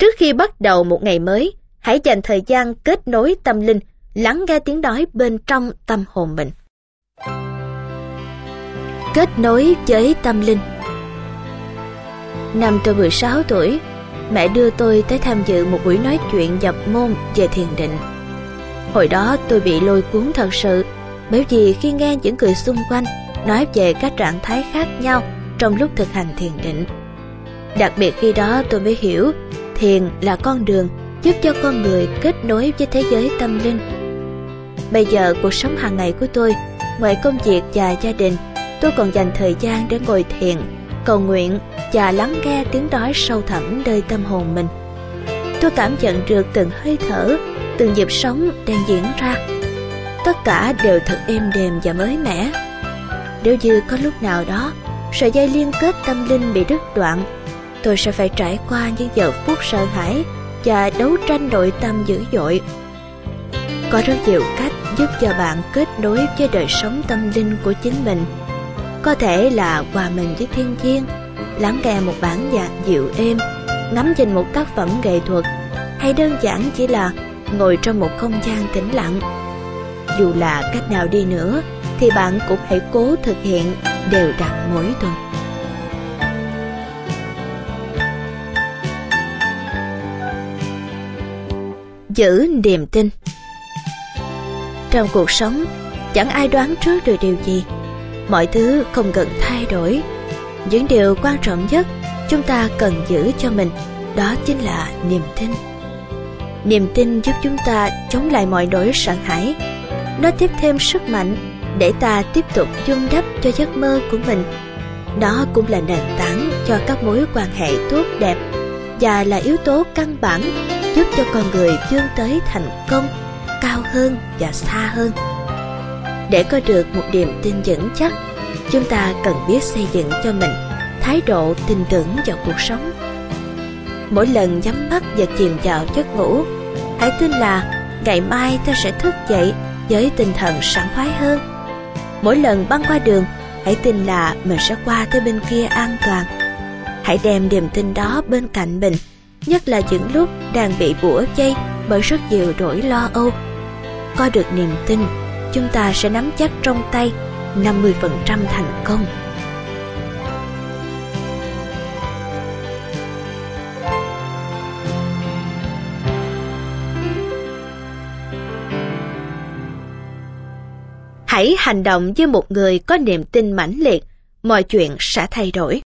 Trước khi bắt đầu một ngày mới, hãy dành thời gian kết nối tâm linh, lắng nghe tiếng nói bên trong tâm hồn mình. Kết nối với tâm linh. Năm tôi 16 tuổi, mẹ đưa tôi tới tham dự một buổi nói chuyện nhập môn về thiền định. Hồi đó tôi bị lôi cuốn thật sự, bởi vì khi nghe những người xung quanh nói về các trạng thái khác nhau trong lúc thực hành thiền định. Đặc biệt khi đó tôi mới hiểu thiền là con đường giúp cho con người kết nối với thế giới tâm linh. Bây giờ cuộc sống hàng ngày của tôi, ngoài công việc và gia đình, tôi còn dành thời gian để ngồi thiền, cầu nguyện và lắng nghe tiếng nói sâu thẳm nơi tâm hồn mình. Tôi cảm nhận được từng hơi thở, từng nhịp sống đang diễn ra. Tất cả đều thật êm đềm và mới mẻ. Nếu như có lúc nào đó sợi dây liên kết tâm linh bị đứt đoạn, tôi sẽ phải trải qua những giờ phút sợ hãi và đấu tranh nội tâm dữ dội. Có rất nhiều cách giúp cho bạn kết nối với đời sống tâm linh của chính mình. Có thể là hòa mình với thiên nhiên, lắng nghe một bản nhạc dịu êm, ngắm nhìn một tác phẩm nghệ thuật, hay đơn giản chỉ là ngồi trong một không gian tĩnh lặng. Dù là cách nào đi nữa, thì bạn cũng hãy cố thực hiện đều đặn mỗi tuần. Giữ niềm tin. Trong cuộc sống, chẳng ai đoán trước được điều gì. Mọi thứ không cần thay đổi. Những điều quan trọng nhất chúng ta cần giữ cho mình, đó chính là niềm tin. Niềm tin giúp chúng ta chống lại mọi nỗi sợ hãi. Nó tiếp thêm sức mạnh để ta tiếp tục vun đắp cho giấc mơ của mình. Nó cũng là nền tảng cho các mối quan hệ tốt đẹp và là yếu tố căn bản giúp cho con người vươn tới thành công cao hơn và xa hơn. Để có được một niềm tin vững chắc, chúng ta cần biết xây dựng cho mình thái độ tin tưởng vào cuộc sống. Mỗi lần nhắm mắt và chìm vào giấc ngủ, hãy tin là ngày mai ta sẽ thức dậy với tinh thần sảng khoái hơn. Mỗi lần băng qua đường, hãy tin là mình sẽ qua tới bên kia an toàn. Hãy đem niềm tin đó bên cạnh mình, nhất là những lúc đang bị bủa vây bởi rất nhiều nỗi lo âu. Có được niềm tin, chúng ta sẽ nắm chắc trong tay 50% thành công. Hãy hành động như một người có niềm tin mãnh liệt, mọi chuyện sẽ thay đổi.